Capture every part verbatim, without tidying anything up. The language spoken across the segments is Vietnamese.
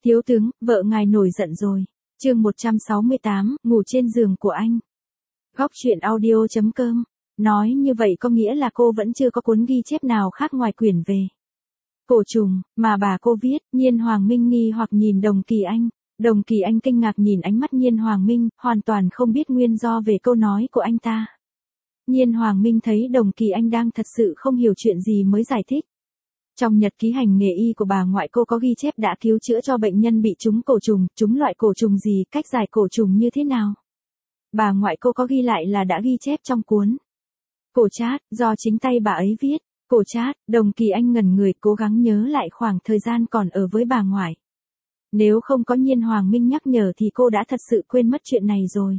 Thiếu tướng, vợ ngài nổi giận rồi. Chương một trăm sáu mươi tám, ngủ trên giường của anh. Góc truyện audio chấm com. Nói như vậy có nghĩa là cô vẫn chưa có cuốn ghi chép nào khác ngoài quyển về cổ trùng mà bà cô viết. Nhiên Hoàng Minh nghi hoặc nhìn Đồng Kỳ Anh. Đồng Kỳ Anh kinh ngạc nhìn ánh mắt Nhiên Hoàng Minh, hoàn toàn không biết nguyên do về câu nói của anh ta. Nhiên Hoàng Minh thấy Đồng Kỳ Anh đang thật sự không hiểu chuyện gì mới giải thích. Trong nhật ký hành nghề y của bà ngoại cô có ghi chép đã cứu chữa cho bệnh nhân bị trúng cổ trùng, trúng loại cổ trùng gì, cách giải cổ trùng như thế nào. Bà ngoại cô có ghi lại là đã ghi chép trong cuốn cổ trát, do chính tay bà ấy viết. Cổ trát. Đồng Kỳ Anh ngẩn người cố gắng nhớ lại khoảng thời gian còn ở với bà ngoại. Nếu không có Nhiên Hoàng Minh nhắc nhở thì cô đã thật sự quên mất chuyện này rồi.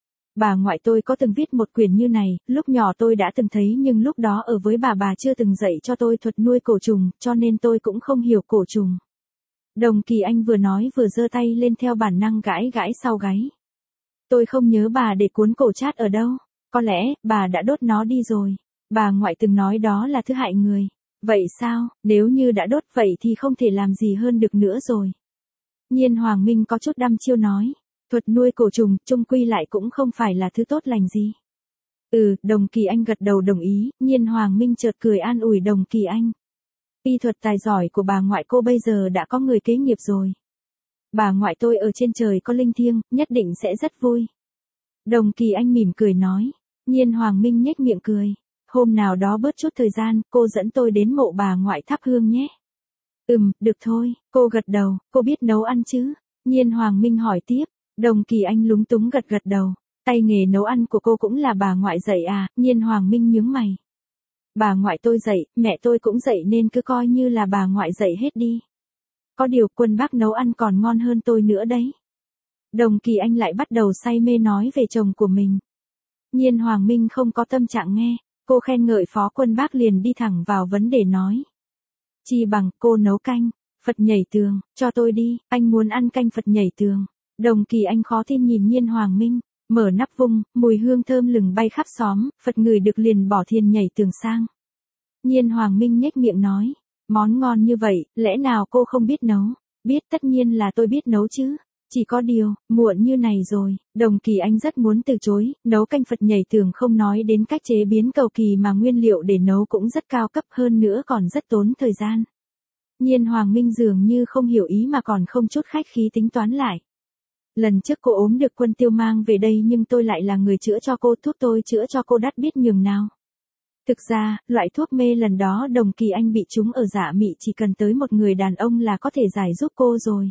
Bà ngoại tôi có từng viết một quyển như này, lúc nhỏ tôi đã từng thấy nhưng lúc đó ở với bà bà chưa từng dạy cho tôi thuật nuôi cổ trùng, cho nên tôi cũng không hiểu cổ trùng. Đồng Kỳ Anh vừa nói vừa giơ tay lên theo bản năng gãi gãi sau gáy. Tôi không nhớ bà để cuốn cổ trát ở đâu, có lẽ bà đã đốt nó đi rồi. Bà ngoại từng nói đó là thứ hại người. Vậy sao, nếu như đã đốt vậy thì không thể làm gì hơn được nữa rồi. Nhiên Hoàng Minh có chút đăm chiêu nói. Thuật nuôi cổ trùng, chung quy lại cũng không phải là thứ tốt lành gì. Ừ, Đồng Kỳ Anh gật đầu đồng ý. Nhiên Hoàng Minh chợt cười an ủi Đồng Kỳ Anh. Y thuật tài giỏi của bà ngoại cô bây giờ đã có người kế nghiệp rồi. Bà ngoại tôi ở trên trời có linh thiêng, nhất định sẽ rất vui. Đồng Kỳ Anh mỉm cười nói. Nhiên Hoàng Minh nhếch miệng cười. Hôm nào đó bớt chút thời gian, cô dẫn tôi đến mộ bà ngoại thắp hương nhé. Ừm, được thôi, cô gật đầu. Cô biết nấu ăn chứ? Nhiên Hoàng Minh hỏi tiếp. Đồng Kỳ Anh lúng túng gật gật đầu. Tay nghề nấu ăn của cô cũng là bà ngoại dạy à? Nhiên Hoàng Minh nhướng mày. Bà ngoại tôi dạy, mẹ tôi cũng dạy nên cứ coi như là bà ngoại dạy hết đi. Có điều Quân bác nấu ăn còn ngon hơn tôi nữa đấy. Đồng Kỳ Anh lại bắt đầu say mê nói về chồng của mình. Nhiên Hoàng Minh không có tâm trạng nghe. Cô khen ngợi Phó Quân bác liền đi thẳng vào vấn đề nói. Chi bằng cô nấu canh Phật nhảy tường cho tôi đi, anh muốn ăn canh Phật nhảy tường. Đồng Kỳ Anh khó tin nhìn Nhiên Hoàng Minh, mở nắp vung, mùi hương thơm lừng bay khắp xóm, Phật ngửi được liền bỏ thiền nhảy tường sang. Nhiên Hoàng Minh nhếch miệng nói, món ngon như vậy, lẽ nào cô không biết nấu? Biết, tất nhiên là tôi biết nấu chứ. Chỉ có điều, muộn như này rồi. Đồng Kỳ Anh rất muốn từ chối, nấu canh Phật nhảy tường không nói đến cách chế biến cầu kỳ mà nguyên liệu để nấu cũng rất cao cấp hơn nữa còn rất tốn thời gian. Nhiên Hoàng Minh dường như không hiểu ý mà còn không chút khách khí tính toán lại. Lần trước cô ốm được Quân Tiêu mang về đây nhưng tôi lại là người chữa cho cô, thuốc tôi chữa cho cô đắt biết nhường nào. Thực ra, loại thuốc mê lần đó Đồng Kỳ Anh bị trúng ở dạ mị chỉ cần tới một người đàn ông là có thể giải giúp cô rồi.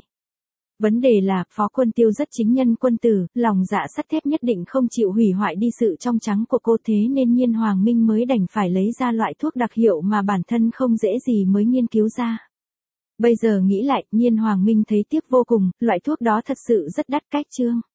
Vấn đề là, Phó Quân Tiêu rất chính nhân quân tử, lòng dạ sắt thép nhất định không chịu hủy hoại đi sự trong trắng của cô, thế nên Nhiên Hoàng Minh mới đành phải lấy ra loại thuốc đặc hiệu mà bản thân không dễ gì mới nghiên cứu ra. Bây giờ nghĩ lại, Nhiên Hoàng Minh thấy tiếc vô cùng, loại thuốc đó thật sự rất đắt cách chương.